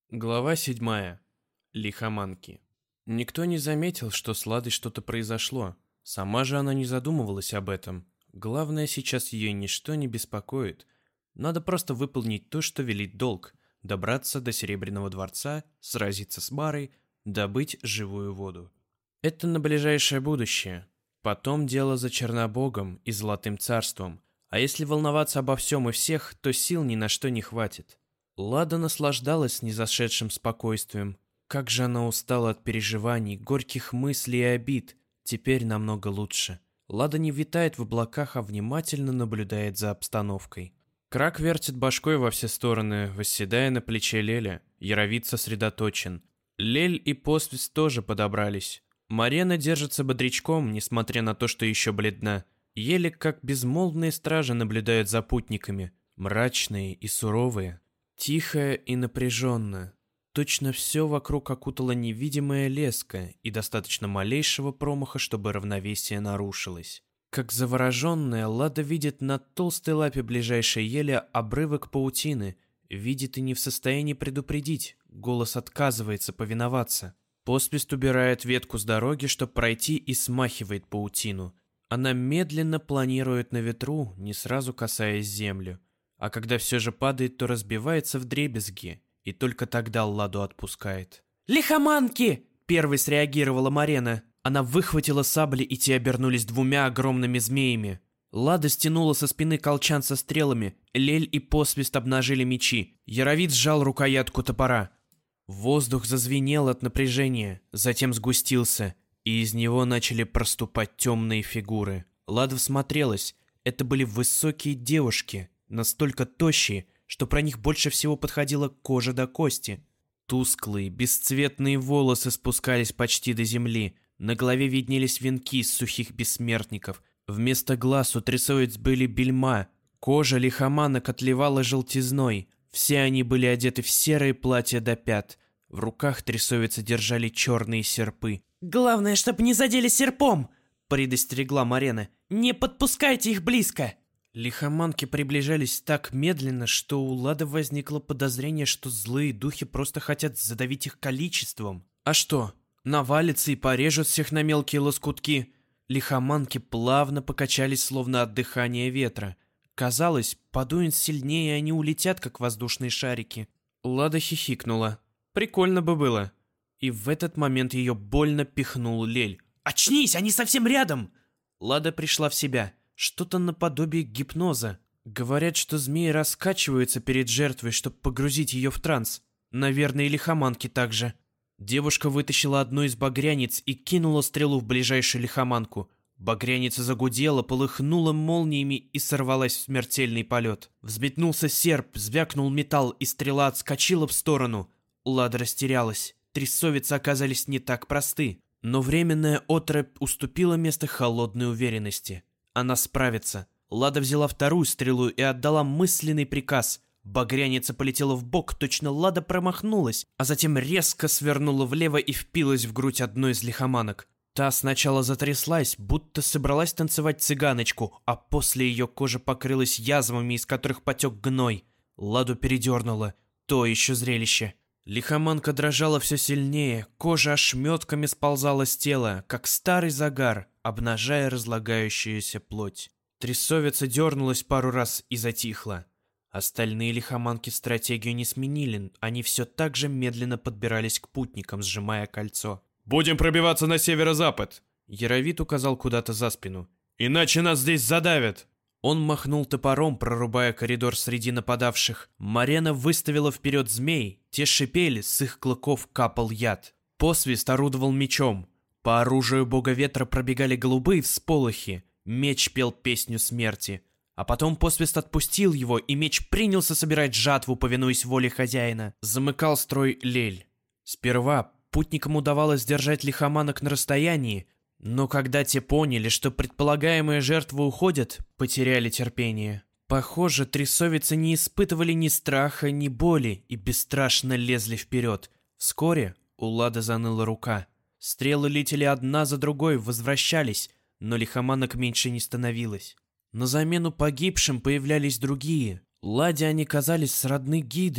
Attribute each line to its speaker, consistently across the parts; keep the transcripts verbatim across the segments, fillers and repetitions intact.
Speaker 1: Глава седьмая. Лихоманки. Никто не заметил, что с Ладой что-то произошло. Сама же она не задумывалась об этом. Главное, сейчас ее ничто не беспокоит. Надо просто выполнить то, что велит долг. Добраться до Серебряного дворца, сразиться с Марой, добыть живую воду. Это на ближайшее будущее. Потом дело за Чернобогом и Золотым царством. А если волноваться обо всем и всех, то сил ни на что не хватит. Лада наслаждалась незашедшим спокойствием. Как же она устала от переживаний, горьких мыслей и обид. Теперь намного лучше. Лада не витает в облаках, а внимательно наблюдает за обстановкой. Крак вертит башкой во все стороны, восседая на плече Леля. Яровид сосредоточен. Лель и Посвист тоже подобрались. Марена держится бодрячком, несмотря на то, что еще бледна. Еле как безмолвные стражи наблюдают за путниками. Мрачные и суровые. Тихо и напряженно. Точно все вокруг окутала невидимая леска, и достаточно малейшего промаха, чтобы равновесие нарушилось. Как завороженная, Лада видит на толстой лапе ближайшей ели обрывок паутины. Видит и не в состоянии предупредить. Голос отказывается повиноваться. Посвист убирает ветку с дороги, чтобы пройти, и смахивает паутину. Она медленно планирует на ветру, не сразу касаясь землю. А когда все же падает, то разбивается вдребезги, и только тогда Ладу отпускает. «Лихоманки!» — первой среагировала Марена. Она выхватила сабли, и те обернулись двумя огромными змеями. Лада стянула со спины колчан со стрелами, Лель и Посвист обнажили мечи. Яровид сжал рукоятку топора. Воздух зазвенел от напряжения, затем сгустился, и из него начали проступать темные фигуры. Лада всмотрелась. Это были высокие девушки, настолько тощие, что про них больше всего подходила кожа до кости. Тусклые, бесцветные волосы спускались почти до земли. На голове виднелись венки из сухих бессмертников. Вместо глаз у трясовиц были бельма. Кожа лихоманок отливала желтизной. Все они были одеты в серые платья до пят. В руках трясовицы держали черные серпы. «Главное, чтобы не задели серпом!» — предостерегла Марена. «Не подпускайте их близко!» Лихоманки приближались так медленно, что у Лады возникло подозрение, что злые духи просто хотят задавить их количеством. А что, навалятся и порежут всех на мелкие лоскутки? Лихоманки плавно покачались, словно от дыхания ветра. Казалось, подует сильнее, и они улетят, как воздушные шарики. Лада хихикнула. Прикольно бы было. И в этот момент ее больно пихнул Лель. «Очнись, они совсем рядом!» Лада пришла в себя. Что-то наподобие гипноза. Говорят, что змеи раскачиваются перед жертвой, чтобы погрузить ее в транс. Наверное, и лихоманки также. Девушка вытащила одну из багряниц и кинула стрелу в ближайшую лихоманку. Багряница загудела, полыхнула молниями и сорвалась в смертельный полет. Взметнулся серп, звякнул металл, и стрела отскочила в сторону. Лада растерялась. Трясовицы оказались не так просты. Но временная отрыбь уступила место холодной уверенности. Она справится. Лада взяла вторую стрелу и отдала мысленный приказ. Багряница полетела в бок, точно Лада промахнулась, а затем резко свернула влево и впилась в грудь одной из лихоманок. Та сначала затряслась, будто собралась танцевать цыганочку, а после ее кожа покрылась язвами, из которых потек гной. Ладу передернуло. То еще зрелище. Лихоманка дрожала все сильнее, кожа ошметками сползала с тела, как старый загар, обнажая разлагающуюся плоть. Трясовица дернулась пару раз и затихла. Остальные лихоманки стратегию не сменили, они все так же медленно подбирались к путникам, сжимая кольцо.
Speaker 2: «Будем пробиваться на северо-запад!»
Speaker 1: Яровид указал куда-то за спину.
Speaker 2: «Иначе нас здесь задавят!»
Speaker 1: Он махнул топором, прорубая коридор среди нападавших. Марена выставила вперед змей, те шипели, с их клыков капал яд. Посвист орудовал мечом. По оружию бога ветра пробегали голубые всполохи. Меч пел песню смерти. А потом Посвист отпустил его, и меч принялся собирать жатву, повинуясь воле хозяина. Замыкал строй Лель. Сперва путникам удавалось держать лихоманок на расстоянии, но когда те поняли, что предполагаемые жертвы уходят, потеряли терпение. Похоже, трясовицы не испытывали ни страха, ни боли и бесстрашно лезли вперед. Вскоре у Лады заныла рука. Стрелы летели одна за другой, возвращались, но лихоманок меньше не становилось. На замену погибшим появлялись другие. Ладе они казались сродны Гидре.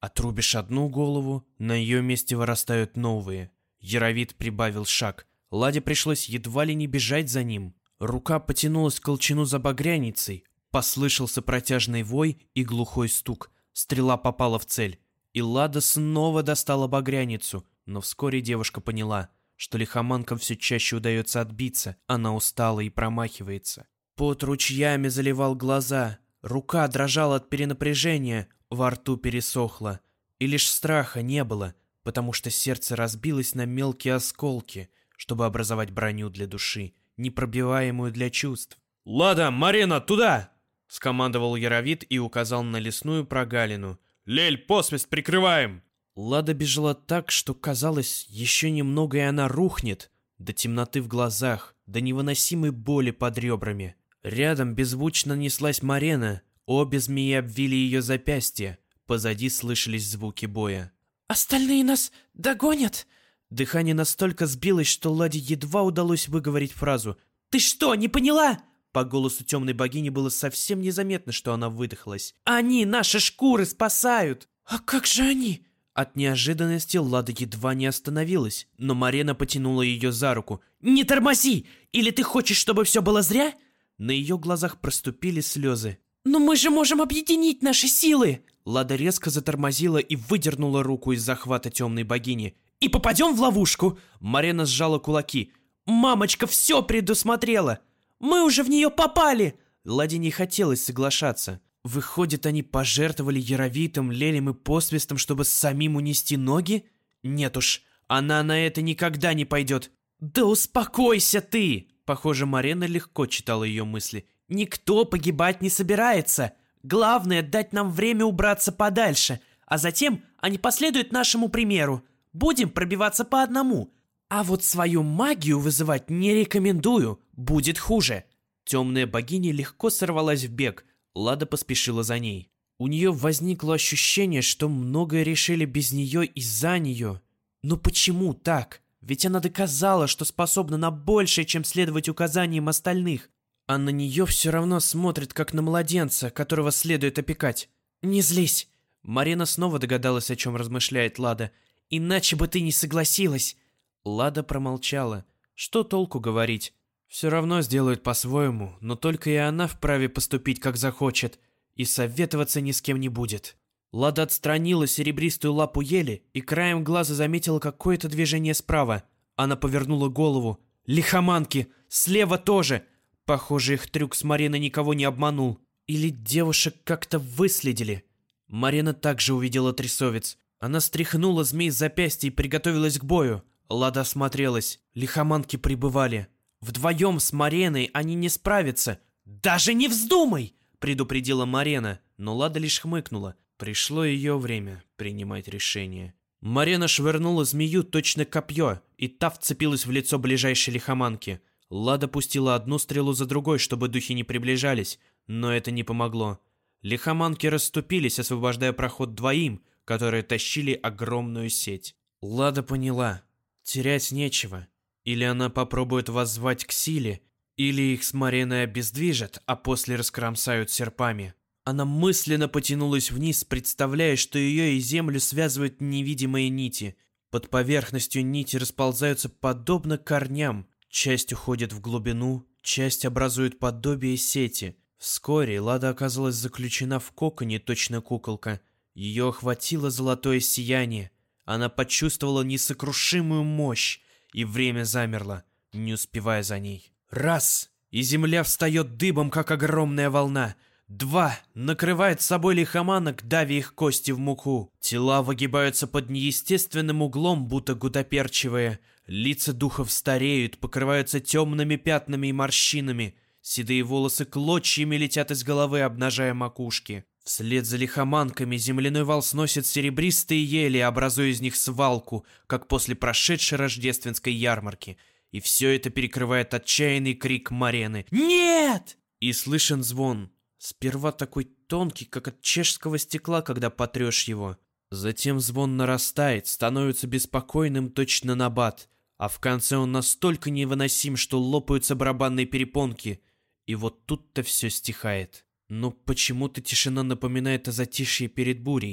Speaker 1: Отрубишь одну голову, на ее месте вырастают новые. Яровит прибавил шаг. Ладе пришлось едва ли не бежать за ним. Рука потянулась к колчану за багряницей. Послышался протяжный вой и глухой стук. Стрела попала в цель. И Лада снова достала багряницу. Но вскоре девушка поняла, что лихоманкам все чаще удается отбиться. Она устала и промахивается. Пот ручьями заливал глаза. Рука дрожала от перенапряжения. Во рту пересохло. И лишь страха не было, потому что сердце разбилось на мелкие осколки, чтобы образовать броню для души, непробиваемую для чувств.
Speaker 2: «Лада, Марина, туда!»
Speaker 1: — скомандовал Яровит и указал на лесную прогалину.
Speaker 2: «Лель, посвист, прикрываем!»
Speaker 1: Лада бежала так, что казалось, еще немного и она рухнет, до темноты в глазах, до невыносимой боли под ребрами. Рядом беззвучно неслась Марена, обе змеи обвили ее запястья, позади слышались звуки боя. «Остальные нас догонят!» Дыхание настолько сбилось, что Ладе едва удалось выговорить фразу. «Ты что, не поняла?» По голосу темной богини было совсем незаметно, что она выдохлась. «Они наши шкуры спасают!» «А как же они?» От неожиданности Лада едва не остановилась, но Марена потянула ее за руку. «Не тормози! Или ты хочешь, чтобы все было зря?» На ее глазах проступили слезы. «Но мы же можем объединить наши силы!» Лада резко затормозила и выдернула руку из захвата темной богини. «И попадем в ловушку!» Марена сжала кулаки. «Мамочка все предусмотрела! Мы уже в нее попали!» Ладе не хотелось соглашаться. Выходит, они пожертвовали Яровитом, Лелем и Посвистом, чтобы самим унести ноги? Нет уж, она на это никогда не пойдет. «Да успокойся ты!» Похоже, Марена легко читала ее мысли. «Никто погибать не собирается. Главное — дать нам время убраться подальше, а затем они последуют нашему примеру. Будем пробиваться по одному. А вот свою магию вызывать не рекомендую, будет хуже». Темная богиня легко сорвалась в бег. Лада поспешила за ней. У нее возникло ощущение, что многое решили без нее и за нее. Но почему так? Ведь она доказала, что способна на большее, чем следовать указаниям остальных. А на нее все равно смотрит, как на младенца, которого следует опекать. «Не злись!» Марина снова догадалась, о чем размышляет Лада. «Иначе бы ты не согласилась!» Лада промолчала. Что толку говорить? Все равно сделают по-своему, но только и она вправе поступить, как захочет, и советоваться ни с кем не будет. Лада отстранила серебристую лапу ели и краем глаза заметила какое-то движение справа. Она повернула голову. «Лихоманки! Слева тоже!» Похоже, их трюк с Мариной никого не обманул. Или девушек как-то выследили. Марина также увидела трясовец. Она стряхнула змей с запястья и приготовилась к бою. Лада осмотрелась. Лихоманки прибывали. Вдвоем с Мареной они не справятся. «Даже не вздумай!» — предупредила Марена, но Лада лишь хмыкнула. Пришло ее время принимать решение. Марена швырнула змею точно копье, и та вцепилась в лицо ближайшей лихоманки. Лада пустила одну стрелу за другой, чтобы духи не приближались, но это не помогло. Лихоманки расступились, освобождая проход двоим, которые тащили огромную сеть. Лада поняла. Терять нечего. Или она попробует воззвать к силе, или их с Мареной обездвижат, а после раскромсают серпами. Она мысленно потянулась вниз, представляя, что ее и землю связывают невидимые нити. Под поверхностью нити расползаются подобно корням. Часть уходит в глубину, часть образует подобие сети. Вскоре Лада оказалась заключена в коконе, точно куколка. Ее охватило золотое сияние. Она почувствовала несокрушимую мощь, и время замерло, не успевая за ней. Раз! И земля встает дыбом, как огромная волна. Два! Накрывает собой лихоманок, давя их кости в муку. Тела выгибаются под неестественным углом, будто гутоперчивые. Лица духов стареют, покрываются темными пятнами и морщинами. Седые волосы клочьями летят из головы, обнажая макушки. Вслед за лихоманками земляной вал сносит серебристые ели, образуя из них свалку, как после прошедшей рождественской ярмарки. И все это перекрывает отчаянный крик Марены «Нет!» И слышен звон. Сперва такой тонкий, как от чешского стекла, когда потрешь его. Затем звон нарастает, становится беспокойным точно набат. А в конце он настолько невыносим, что лопаются барабанные перепонки. И вот тут-то все стихает. Но почему-то тишина напоминает о затишье перед бурей.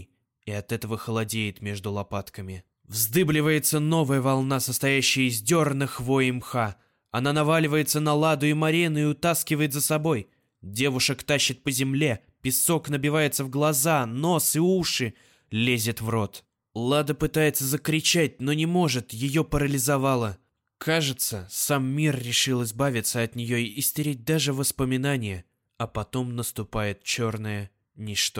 Speaker 1: и от этого холодеет между лопатками. Вздыбливается новая волна, состоящая из дерна, хвои и мха. Она наваливается на Ладу и Марину и утаскивает за собой. Девушек тащит по земле, песок набивается в глаза, нос и уши, лезет в рот. Лада пытается закричать, но не может, ее парализовало. Кажется, сам мир решил избавиться от нее и стереть даже воспоминания, а потом наступает черное ничто.